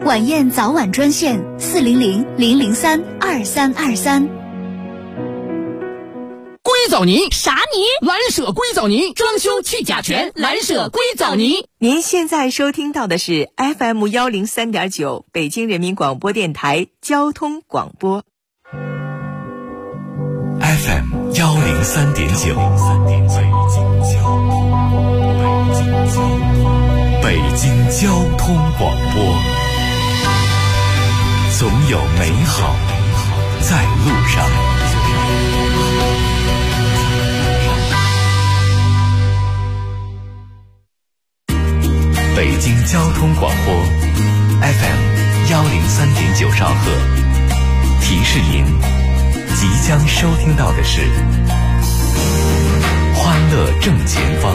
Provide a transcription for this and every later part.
晚宴早晚专线400-003-2323。 硅藻泥啥泥？ 蓝舍硅藻泥，装修去甲醛，蓝舍硅藻泥。 您现在收听到的是 FM 103.9北京人民广播电台交通广播。 FM 103.9，北京交通广播，总有美好在路上。北京交通广播 FM 103.9兆赫，提示您即将收听到的是欢乐正前方。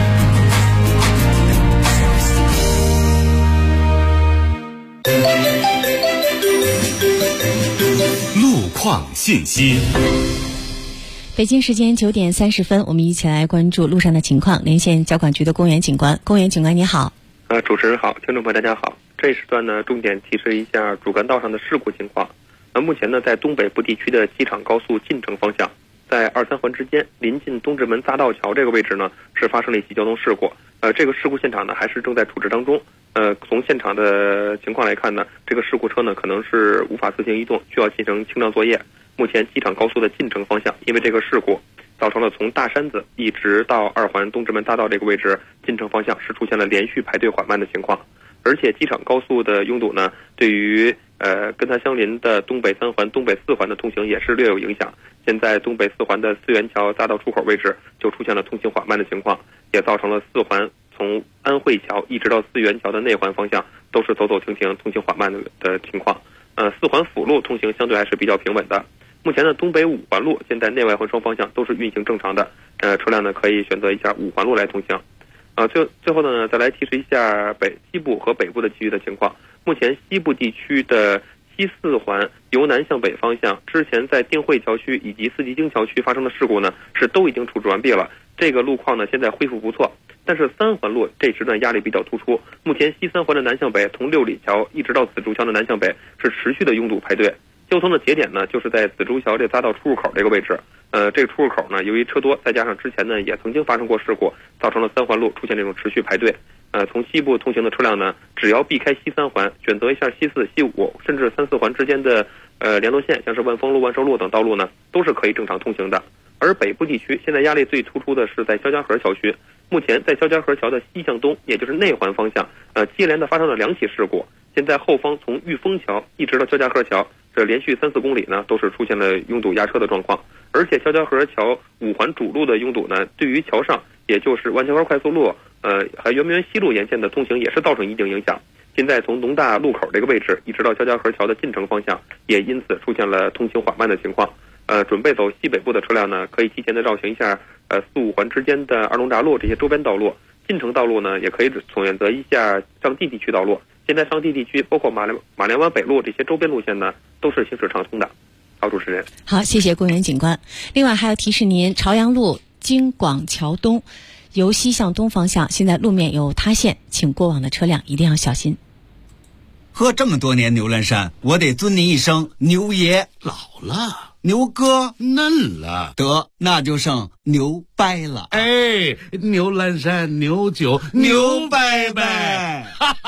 路况信息。 北京时间9点30分，我们一起来关注路上的情况。连线交管局的公园警官，公园警官你好。 主持人好，听众朋友大家好。这一时段呢，重点提示一下主干道上的事故情况。目前呢，在东北部地区的机场高速进城方向，在2、3环之间，临近东直门匝道桥这个位置呢，是发生了一起交通事故。这个事故现场呢，还是正在处置当中。从现场的情况来看呢，这个事故车呢，可能是无法自行移动，需要进行清障作业。目前机场高速的进城方向，因为这个事故，造成了从大山子一直到2环东直门匝道这个位置进城方向是出现了连续排队缓慢的情况。而且机场高速的拥堵呢，对于跟它相邻的东北3环、东北4环的通行也是略有影响。现在东北4环的四元桥匝道出口位置就出现了通行缓慢的情况，也造成了4环从安慧桥一直到四元桥的内环方向都是走走停停、通行缓慢的情况。4环辅路通行相对还是比较平稳的。目前的东北5环路现在内外环双方向都是运行正常的，车辆呢可以选择一下5环路来通行。最后呢，再来提示一下西部和北部的其余的情况。目前西部地区的西4环由南向北方向，之前在定慧桥区以及四季青桥区发生的事故呢，是都已经处置完毕了。这个路况呢，现在恢复不错。但是3环路这时段压力比较突出，目前西3环的南向北，从六里桥一直到紫竹桥的南向北是持续的拥堵排队。交通的节点呢，就是在紫竹桥这匝道出入口这个位置。这个出入口呢，由于车多，再加上之前呢也曾经发生过事故，造成了3环路出现这种持续排队。从西部通行的车辆呢，只要避开西3环，选择一下西4、西5，甚至3、4环之间的联络线，像是万丰路、万寿路等道路呢，都是可以正常通行的。而北部地区现在压力最突出的是在肖家河桥区。目前在肖家河桥的西向东，也就是内环方向，接连的发生了2起事故。现在后方从玉峰桥一直到肖家河桥，这连续3、4公里呢，都是出现了拥堵压车的状况。而且肖家河桥5环主路的拥堵呢，对于桥上也就是万家湾快速路还圆明园西路沿线的通行也是造成一定影响。现在从农大路口这个位置一直到肖家河桥的进城方向，也因此出现了通行缓慢的情况。准备走西北部的车辆呢，可以提前的绕行一下4、5环之间的二龙闸路这些周边道路。进城道路呢，也可以选择一下上地地区道路。现在上地地区包括马连湾北路这些周边路线呢，都是行驶畅通的。好，主持人。 好，谢谢公园警官。另外还要提示您，朝阳路京广桥东由西向东方向，现在路面有塌陷，请过往的车辆一定要小心。 喝这么多年牛栏山，我得尊您一声牛爷。 老了， 牛哥嫩了， 得那就剩牛掰了。 哎，牛栏山牛酒牛掰掰。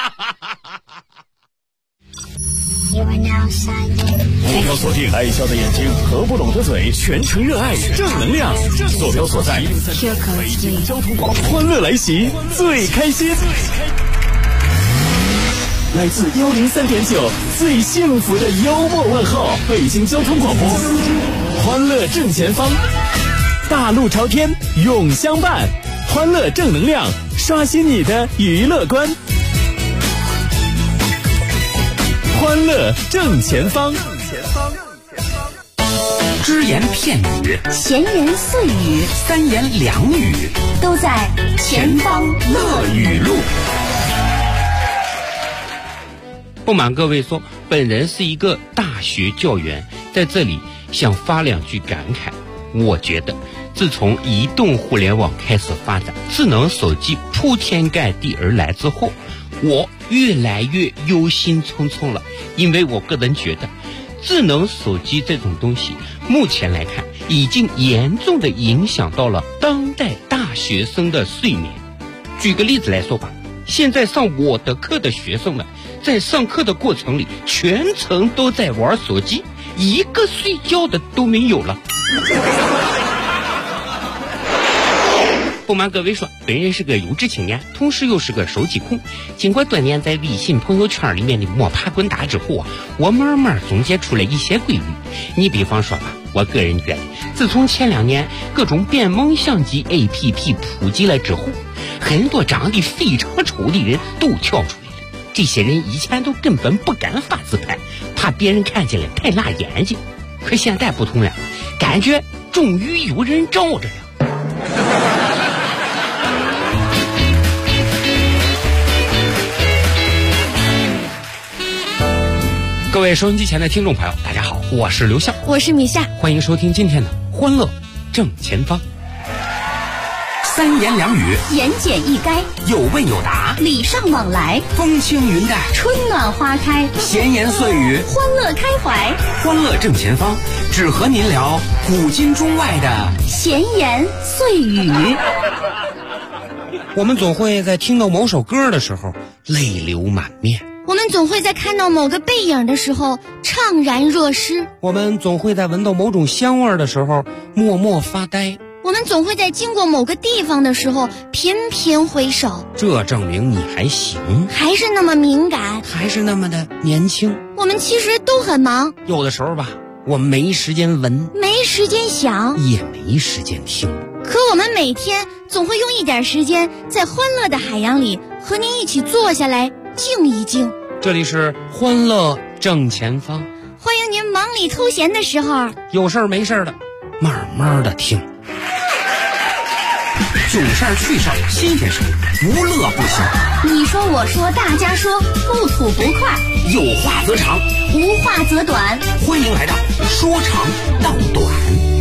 坐标锁定爱笑的眼睛，合不拢的嘴，全程热爱正能量。坐标所在北京交通广播，欢乐来袭，最开心。来自103.9最幸福的幽默问候，北京交通广播，欢乐正前方，大路朝天永相伴，欢乐正能量，刷新你的娱乐观。欢乐正前方， 只言片语， 闲言碎语， 三言两语， 都在前方乐语录。 不瞒各位说，本人是一个大学教员，在这里想发2句感慨。我觉得自从移动互联网开始发展，智能手机铺天盖地而来之后， 我越来越忧心忡忡了，因为我个人觉得智能手机这种东西目前来看已经严重的影响到了当代大学生的睡眠。举个例子来说吧，现在上我的课的学生呢，在上课的过程里全程都在玩手机，一个睡觉的都没有了。不瞒各位说，本人是个有志青年，同时又是个手机控。经过多年在微信朋友圈里面的摸爬滚打之后啊，我慢慢总结出了一些规律。你比方说吧，我个人觉得，自从前2年各种变萌相机 APP 普及了之后，很多长得非常丑的人都跳出来了。这些人以前都根本不敢发自拍，怕别人看起来太辣眼睛。可现在不同了，感觉终于有人罩着了。各位收音机前的听众朋友，大家好，我是刘向， 我是米夏， 欢迎收听今天的欢乐正前方。 三言两语， 言简意赅， 有问有答， 礼尚往来， 风轻云淡， 春暖花开， 闲言碎语， 欢乐开怀。 欢乐正前方，只和您聊古今中外的闲言碎语。 我们总会在听到某首歌的时候泪流满面， 我们总会在看到某个背影的时候怅然若失， 我们总会在闻到某种香味的时候默默发呆， 我们总会在经过某个地方的时候频频回首。 这证明你还行， 还是那么敏感， 还是那么的年轻。 我们其实都很忙， 有的时候吧，我们没时间闻， 没时间想， 也没时间听， 可我们每天总会用一点时间在欢乐的海洋里和您一起坐下来静一静。 这里是欢乐正前方， 欢迎您忙里偷闲的时候有事儿没事儿的慢慢的听， 囧事儿趣事儿新鲜事儿，无乐不休。 你说我说大家说，不吐不快， 有话则长， 无话则短。 欢迎来到说长道短。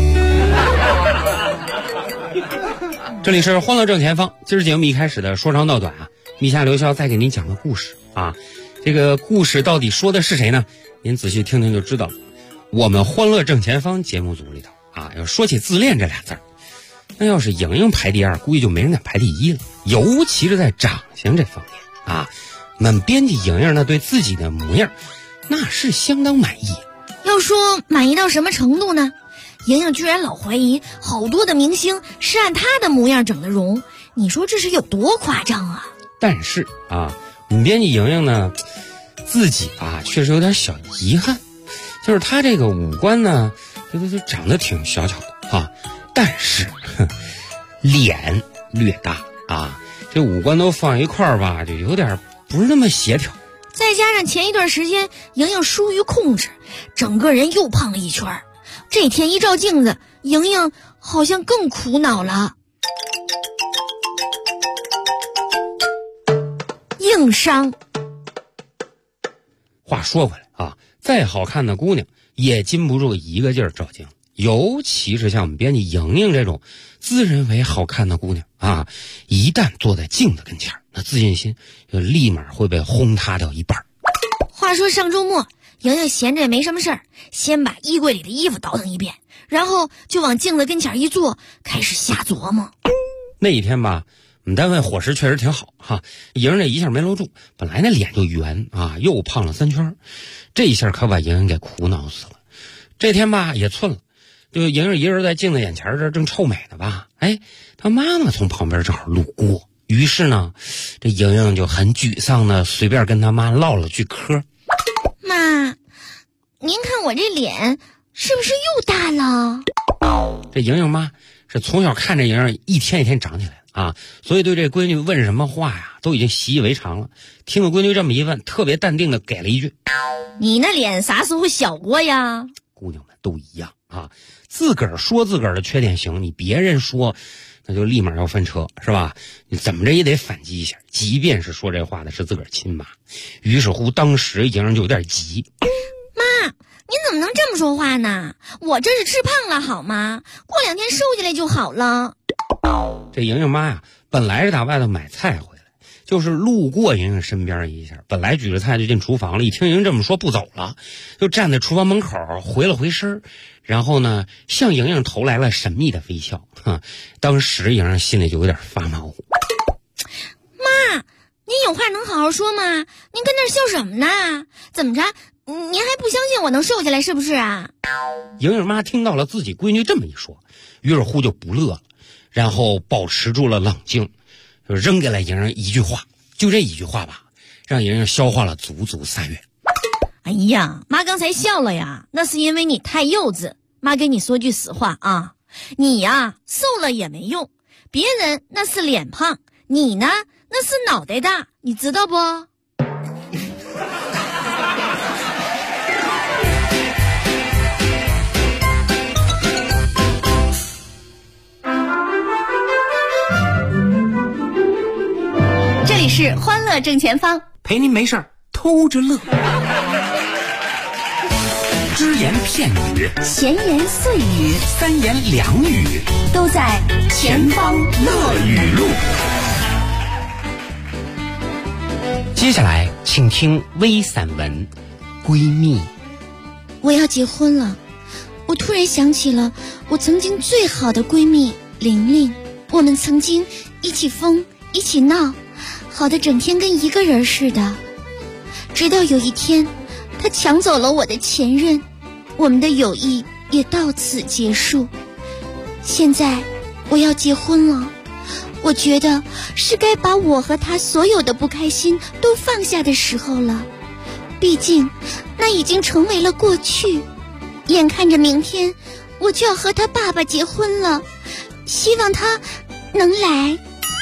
这里是欢乐正前方，今儿节目一开始的说长道短啊，米夏刘潇再给您讲个故事啊。这个故事到底说的是谁呢？您仔细听听就知道了。我们欢乐正前方节目组里头啊，要说起自恋这俩字儿，那要是莹莹排第二，估计就没人敢排第一了。尤其是在长相这方面啊，我们编辑莹莹呢对自己的模样那是相当满意。 要说满意到什么程度呢？莹莹居然老怀疑好多的明星是按她的模样整的容，你说这是有多夸张啊？ 但是啊，我们编辑莹莹呢自己啊确实有点小遗憾，就是她这个五官呢就长得挺小巧的啊，但是脸略大啊，这五官都放一块儿吧，就有点不是那么协调。 再加上前一段时间莹莹疏于控制，整个人又胖了一圈。这天一照镜子，莹莹好像更苦恼了。硬伤。 话说回来啊，再好看的姑娘也禁不住一个劲儿照镜，尤其是像我们编辑莹莹这种自认为好看的姑娘啊，一旦坐在镜子跟前，那自信心就立马会被轰塌掉一半。 话说上周末，莹莹闲着也没什么事儿，先把衣柜里的衣服倒腾一遍，然后就往镜子跟前一坐，开始瞎琢磨。 那一天吧，我们单位伙食确实挺好哈，莹莹这一下没搂住，本来那脸就圆啊，又胖了3圈，这一下可把莹莹给苦恼死了。这天吧也寸了，就莹莹一个人在镜子眼前这正臭美呢吧，哎，她妈妈从旁边正好路过，于是呢，这莹莹就很沮丧的随便跟她妈唠了句嗑。 妈，您看我这脸是不是又大了？ 这莹莹妈是从小看着莹莹一天一天长起来啊，所以对这闺女问什么话呀，都已经习以为常了。听了闺女这么一问，特别淡定的给了一句：“ 你那脸啥时候小过呀？” 姑娘们都一样啊，自个儿说自个儿的缺点行，你别人说，那就立马要翻车，是吧？你怎么着也得反击一下，即便是说这话的是自个儿亲妈。于是乎，当时莹莹就有点急。 妈，您怎么能这么说话呢？我这是吃胖了好吗？过2天瘦下来就好了。 这莹莹妈呀，本来是打外头买菜回来， 就是路过莹莹身边一下，本来举着菜就进厨房了，一听莹莹这么说不走了，就站在厨房门口回了回身，然后呢向莹莹投来了神秘的微笑。当时莹莹心里就有点发毛。 妈，您有话能好好说吗？您跟那儿笑什么呢？怎么着？您还不相信我能瘦下来是不是啊？ 莹莹妈听到了自己闺女这么一说，于是乎就不乐了，然后保持住了冷静，就扔给了莹莹一句话，就这一句话吧，让莹莹消化了足足3月。 哎呀，妈刚才笑了呀，那是因为你太幼稚。妈跟你说句实话啊，你呀瘦了也没用，别人那是脸胖，你呢那是脑袋大，你知道不？这里是欢乐正前方， 陪您没事儿偷着乐。只言片语， 闲言碎语， 三言两语， 都在前方乐语录。 接下来请听微散文《闺蜜》。 我要结婚了，我突然想起了我曾经最好的闺蜜玲玲，我们曾经一起疯一起闹，好的整天跟一个人似的。直到有一天她抢走了我的前任，我们的友谊也到此结束。现在我要结婚了，我觉得是该把我和他所有的不开心都放下的时候了，毕竟那已经成为了过去。眼看着明天我就要和他爸爸结婚了，希望他能来。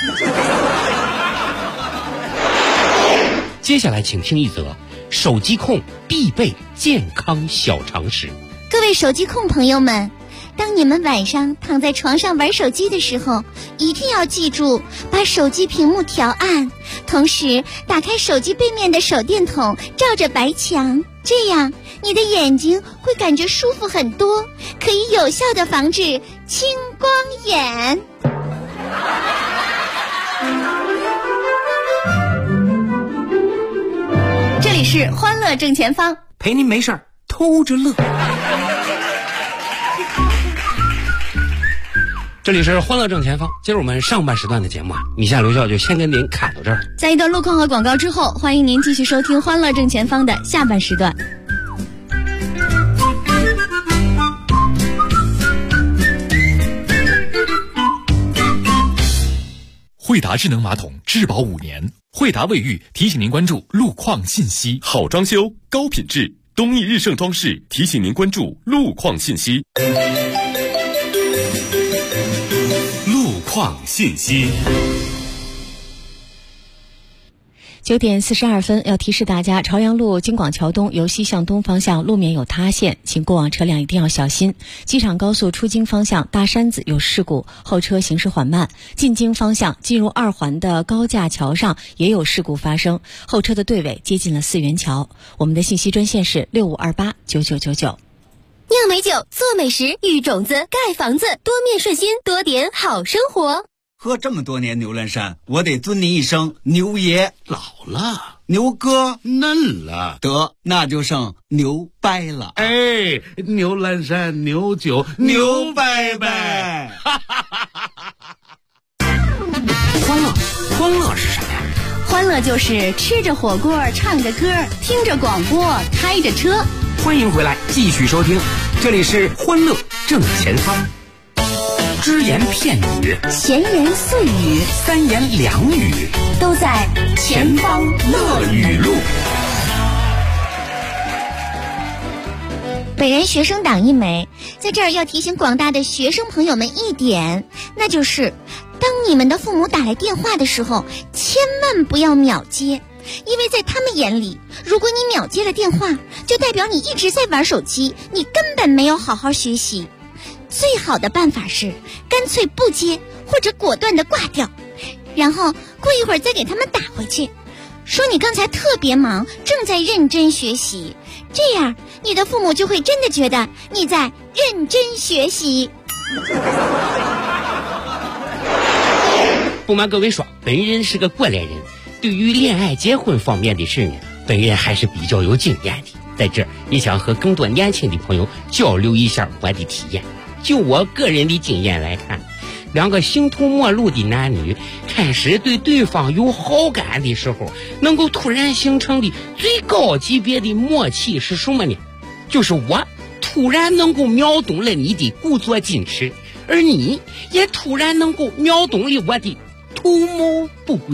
接下来请听一则手机控必备健康小常识。 各位手机控朋友们，当你们晚上躺在床上玩手机的时候，一定要记住把手机屏幕调暗，同时打开手机背面的手电筒，照着白墙，这样你的眼睛会感觉舒服很多，可以有效的防止青光眼。这里是欢乐正前方， 陪您没事儿偷着乐。 这里是欢乐正前方，今儿我们上半时段的节目啊，以下刘笑就先跟您侃到这儿。 在一段路况和广告之后，欢迎您继续收听欢乐正前方的下半时段。 惠达智能马桶质保5年，惠达卫浴提醒您关注路况信息。 好装修高品质，东益日盛装饰提醒您关注路况信息。路况信息。 9点42分，要提示大家，朝阳路京广桥东由西向东方向路面有塌陷，请过往车辆一定要小心。机场高速出京方向大山子有事故，后车行驶缓慢。进京方向进入2环的高架桥上也有事故发生，后车的队尾接近了4元桥。我们的信息专线是65289999。 酿美酒，做美食，育种子，盖房子，多面顺心，多点好生活。 喝这么多年牛栏山，我得尊您一声牛爷。 老了， 牛哥嫩了， 得那就剩牛掰了。 哎，牛栏山牛酒牛掰掰。 欢乐是什么呀？ 欢乐就是吃着火锅，唱着歌，听着广播，开着车。 欢迎回来，继续收听，这里是欢乐正前方。只言片语， 闲言碎语， 三言两语， 都在前方乐语录。 本人学生党一枚，在这儿要提醒广大的学生朋友们一点，那就是当你们的父母打来电话的时候，千万不要秒接，因为在他们眼里，如果你秒接了电话，就代表你一直在玩手机，你根本没有好好学习。最好的办法是干脆不接，或者果断的挂掉，然后过一会儿再给他们打回去，说你刚才特别忙，正在认真学习，这样你的父母就会真的觉得你在认真学习。 不瞒各位说，本人是个过来人， 对于恋爱结婚方面的事呢，本人还是比较有经验的，在这儿也想和更多年轻的朋友交流一下我的体验。就我个人的经验来看，两个形同陌路的男女开始对对方有好感的时候，能够突然形成的最高级别的默契是什么呢？就是我突然能够秒懂了你的故作矜持，而你也突然能够秒懂了我的图谋不轨。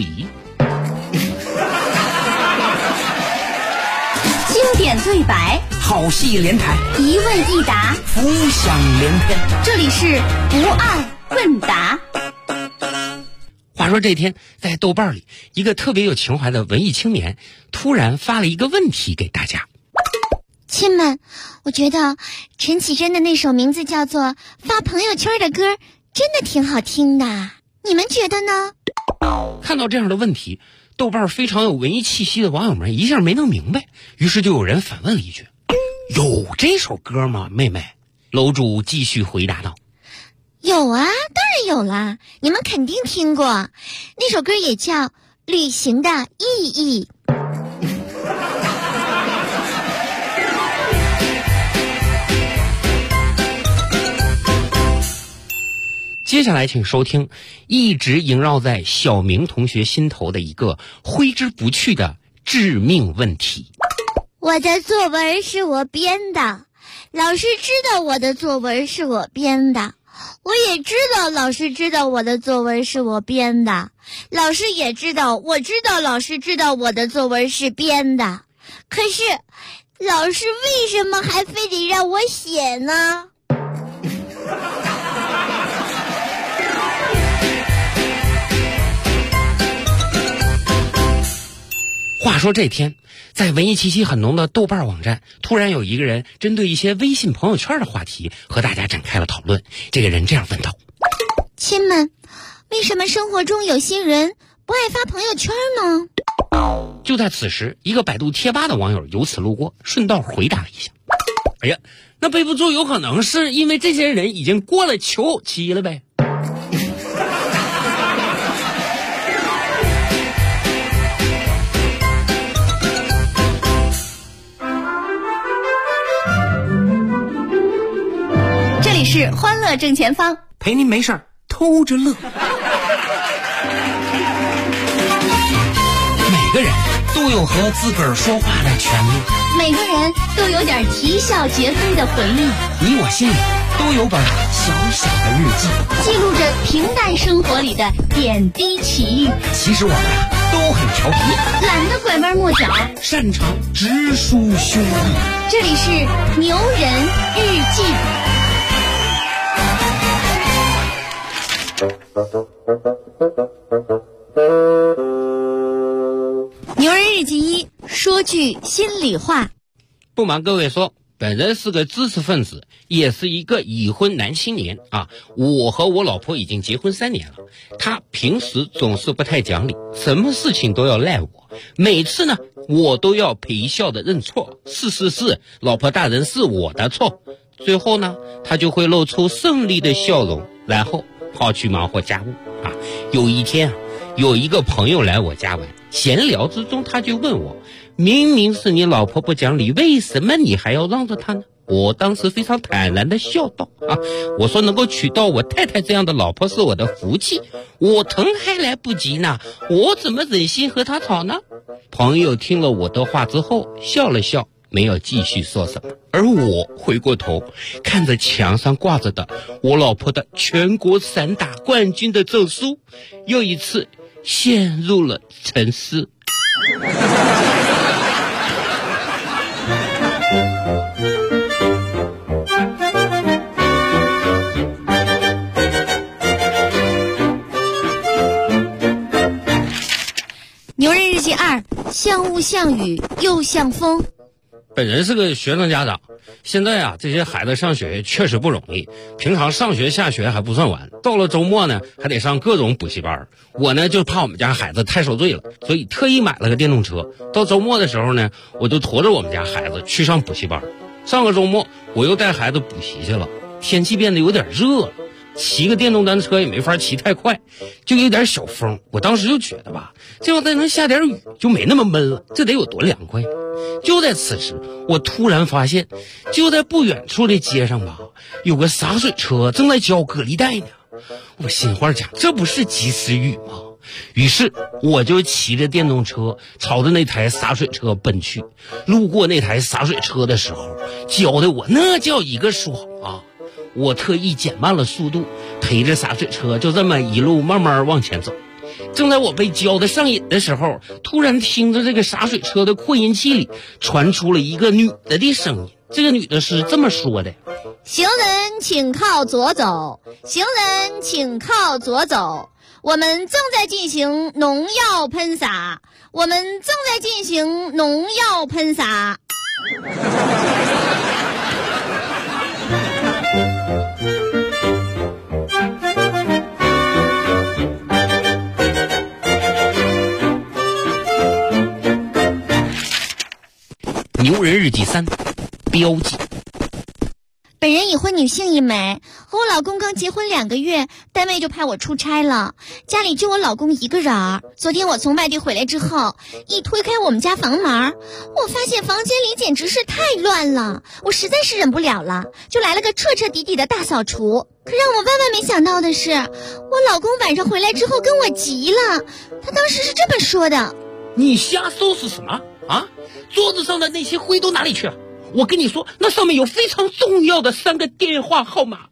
经典对白， 好戏连台， 一问一答， 浮想联翩。 这里是不二问答。 话说这天在豆瓣里，一个特别有情怀的文艺青年突然发了一个问题给大家。 亲们，我觉得陈绮贞的那首名字叫做《发朋友圈》的歌真的挺好听的，你们觉得呢？ 看到这样的问题，豆瓣非常有文艺气息的网友们一下没弄明白，于是就有人反问了一句：有这首歌吗，妹妹？楼主继续回答道： 有啊，当然有啦，你们肯定听过，那首歌也叫《旅行的意义》。 接下来请收听一直萦绕在小明同学心头的一个挥之不去的致命问题。 我的作文是我编的，老师知道我的作文是我编的，我也知道老师知道我的作文是我编的，老师也知道我知道老师知道我的作文是编的，可是老师为什么还非得让我写呢？ 话说这天，在文艺气息很浓的豆瓣网站，突然有一个人针对一些微信朋友圈的话题和大家展开了讨论。这个人这样问道： 亲们，为什么生活中有些人不爱发朋友圈呢？ 就在此时，一个百度贴吧的网友由此路过，顺道回答了一下：哎呀，那背不住有可能是因为这些人已经过了求偶期了呗。 这里是欢乐正前方， 陪您没事儿偷着乐。每个人都有和自个儿说话的权利， 每个人都有点啼笑皆非的回忆， 你我心里都有本小小的日记， 记录着平淡生活里的点滴奇遇。 其实我们都很调皮， 懒得拐弯抹角， 擅长直抒胸臆。 这里是牛人日记。 牛人日记一，说句心里话。 不瞒各位说，本人是个知识分子，也是一个已婚男青年啊。我和我老婆已经结婚3年了，她平时总是不太讲理，什么事情都要赖我。每次呢，我都要陪笑的认错，是，老婆大人是我的错。最后呢，她就会露出胜利的笑容，然后跑去忙活家务啊。有一天啊，有一个朋友来我家玩，闲聊之中他就问我，明明是你老婆不讲理，为什么你还要让着她呢？我当时非常坦然的笑道啊，我说能够娶到我太太这样的老婆是我的福气，我疼还来不及呢，我怎么忍心和她吵呢？朋友听了我的话之后笑了笑，没有继续说什么。而我回过头看着墙上挂着的我老婆的全国散打冠军的证书，又一次陷入了沉思。 牛人日记2，像雾像雨又像风。 本人是个学生家长，现在啊，这些孩子上学确实不容易，平常上学下学还不算完，到了周末呢还得上各种补习班。我呢就怕我们家孩子太受罪了，所以特意买了个电动车，到周末的时候呢，我就驮着我们家孩子去上补习班。上个周末我又带孩子补习去了，天气变得有点热了， 骑个电动单车也没法骑太快，就有点小风。我当时就觉得吧，这要再能下点雨就没那么闷了，这得有多凉快。就在此时，我突然发现，就在不远处的街上吧，有个洒水车正在浇隔离带呢。我心话讲，这不是及时雨吗？于是我就骑着电动车朝着那台洒水车奔去。路过那台洒水车的时候，浇的我那叫一个爽啊！我特意减慢了速度，陪着洒水车就这么一路慢慢往前走。正在我被浇的上瘾的时候，突然听着这个洒水车的扩音器里传出了一个女的声音。这个女的是这么说的： 行人请靠左走，行人请靠左走，我们正在进行农药喷洒，我们正在进行农药喷洒。 牛人日记3，标记。 本人已婚，女性一枚，和我老公刚结婚2个月，单位就派我出差了，家里就我老公一个人儿。昨天我从外地回来之后，一推开我们家房门，我发现房间里简直是太乱了，我实在是忍不了了，就来了个彻彻底底的大扫除。可让我万万没想到的是，我老公晚上回来之后跟我急了，他当时是这么说的： 你瞎收拾什么啊？桌子上的那些灰都哪里去了？我跟你说，那上面有非常重要的3个电话号码。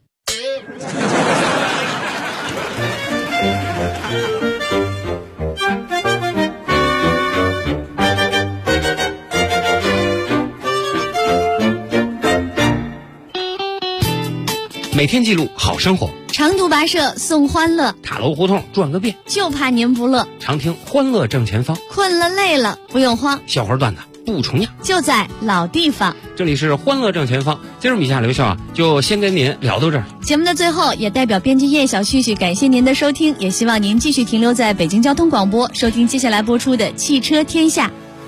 每天记录好生活， 长途跋涉送欢乐， 塔楼胡同转个遍， 就怕您不乐。 常听欢乐正前方， 困了累了不用慌， 笑话段子不重样， 就在老地方。 这里是欢乐正前方，今儿米夏刘笑啊，就先跟您聊到这儿。 节目的最后，也代表编辑叶小旭旭感谢您的收听，也希望您继续停留在北京交通广播，收听接下来播出的汽车天下。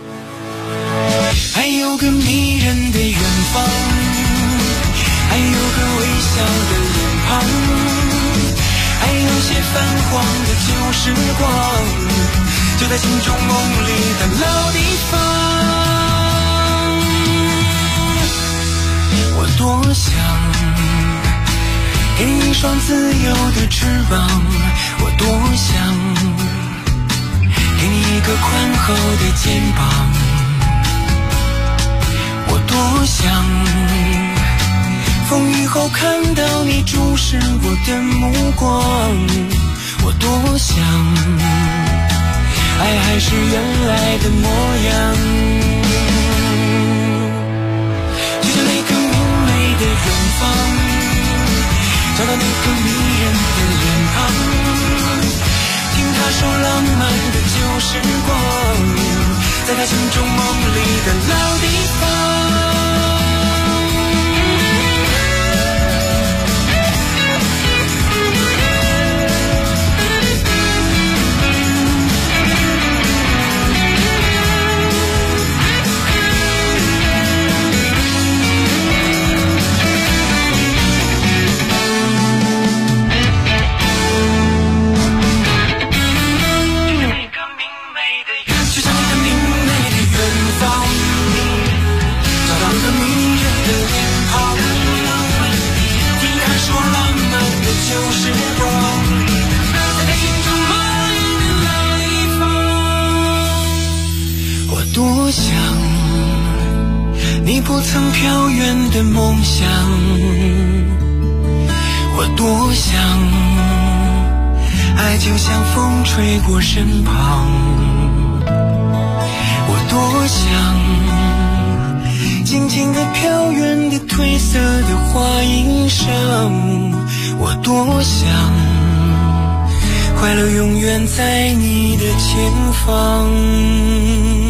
还有个迷人的远方，还有个微笑的脸庞，还有些泛黄的旧时光，就在心中梦里的老地方。我多想给你一双自由的翅膀，我多想给你一个宽厚的肩膀，我多想风雨后看到你注视我的目光，我多想爱还是原来的模样，就像那个明媚的远方，找到那个迷人的脸庞，听他说浪漫的旧时光，在他心中梦里的老地方。多想你不曾飘远的梦想，我多想爱就像风吹过身旁，我多想静静地飘远的褪色的花衣裳，我多想快乐永远在你的前方。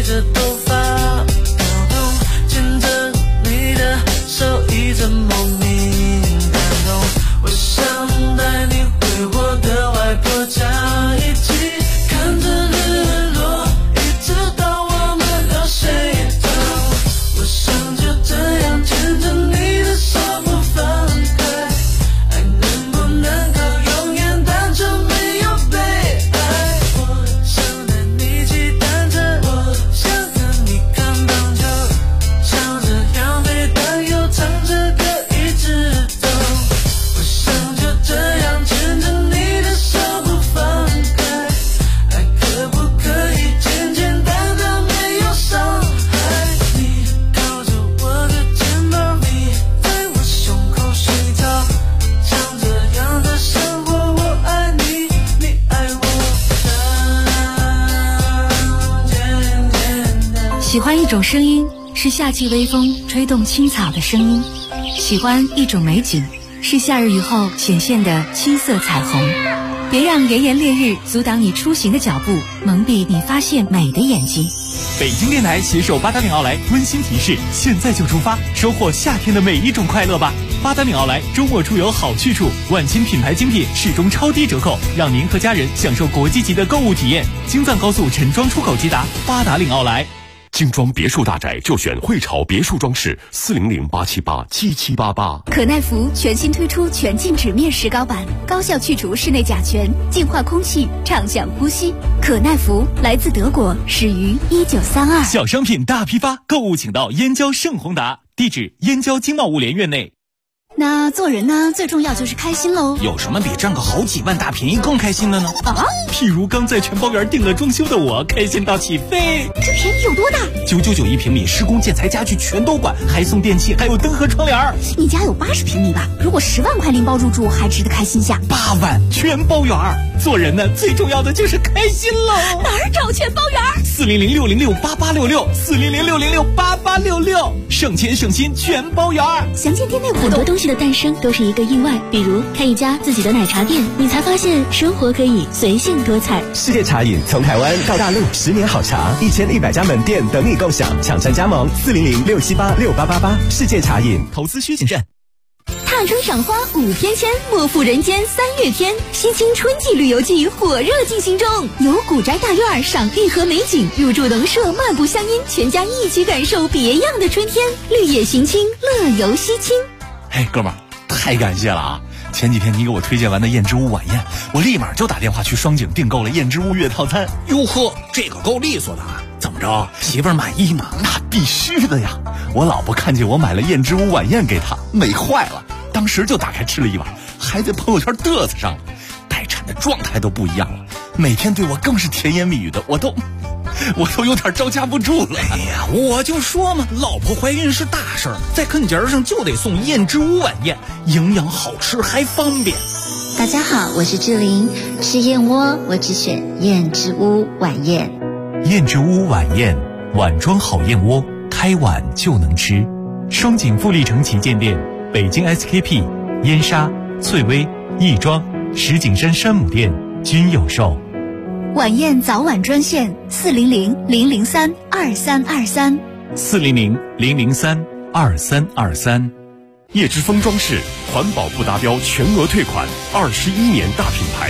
着头发跳动，牵着你的手一阵莫名感动。我想带你回我的外婆家，一起看着日落，一直到我们要睡着。我想就这样牵着你的手不放开，爱能不能够永远单纯没有被爱。我想带你骑单车，我想跟你看棒球，像这样飞但又唱着歌一直走。我想就这样牵着你的手不放开，爱可不可以简简单单没有伤害。你靠着我的肩膀，你在我胸口睡着，像这样的生活，我爱你，你爱我，简简单。 喜欢一种声音，是夏季微风吹动青草的声音；喜欢一种美景，是夏日雨后显现的七色彩虹。别让炎炎烈日阻挡你出行的脚步，蒙蔽你发现美的眼睛。 北京电台携手八达岭奥莱温馨提示：现在就出发，收获夏天的每一种快乐吧！八达岭奥莱周末出游好去处，万千品牌精品始终超低折扣，让您和家人享受国际级的购物体验。京藏高速陈庄出口直达八达岭奥莱。 精装别墅大宅就选汇潮别墅装饰，400-878-7788。 可耐福全新推出全静止面石膏板，高效去除室内甲醛，净化空气，畅享呼吸。可耐福来自德国，始于1932。 小商品大批发，购物请到燕郊盛宏达，地址燕郊经贸物联院内。 那做人呢，最重要就是开心喽。 有什么比占个好几万大便宜更开心的呢？ 啊， 譬如刚在全包园订了装修的我，开心到起飞。 这便宜有多大 ？999一平米，施工建材家具全都管，还送电器，还有灯和窗帘。 你家有80平米吧？如果10万块拎包入住，还值得开心下。 8万全包园。 做人呢，最重要的就是开心喽。 哪儿找全包园 ？400-606-8866，400-606-8866，省钱省心全包园。 详见店内活动。 很多东西的诞生都是一个意外，比如开一家自己的奶茶店，你才发现生活可以随性多彩。 世界茶饮从台湾到大陆，10年好茶，1100家门店等你共享，抢占加盟400-678-6888。世界茶饮， 投资需谨慎。 踏春赏花5天签，莫负人间3月天。西青春季旅游季火热进行中，游古宅大院赏玉河美景，入住农舍漫步乡音，全家一起感受别样的春天。绿野行青，乐游西青。 嘿，哥们儿，太感谢了啊！前几天你给我推荐完的燕之屋晚宴，我立马就打电话去双井订购了燕之屋月套餐。 哟呵，这个够利索的啊！怎么着，媳妇儿满意吗？ 那必须的呀！我老婆看见我买了燕之屋晚宴给她，美坏了，当时就打开吃了一碗，还在朋友圈嘚瑟上了，待产的状态都不一样了，每天对我更是甜言蜜语的，我都有点招架不住了。 哎呀，我就说嘛，老婆怀孕是大事儿，在跟节上就得送燕之屋晚宴，营养好吃还方便。 大家好，我是志玲，吃燕窝我只选燕之屋晚宴。 燕之屋晚宴，碗装好燕窝，开碗就能吃。双井富力城旗舰店、北京 SKP、燕莎、翠微、亦庄、石景山山姆店均有售。 晚宴早晚专线400-003-2323。 400-003-2323。 叶之峰装饰环保不达标全额退款，21年大品牌。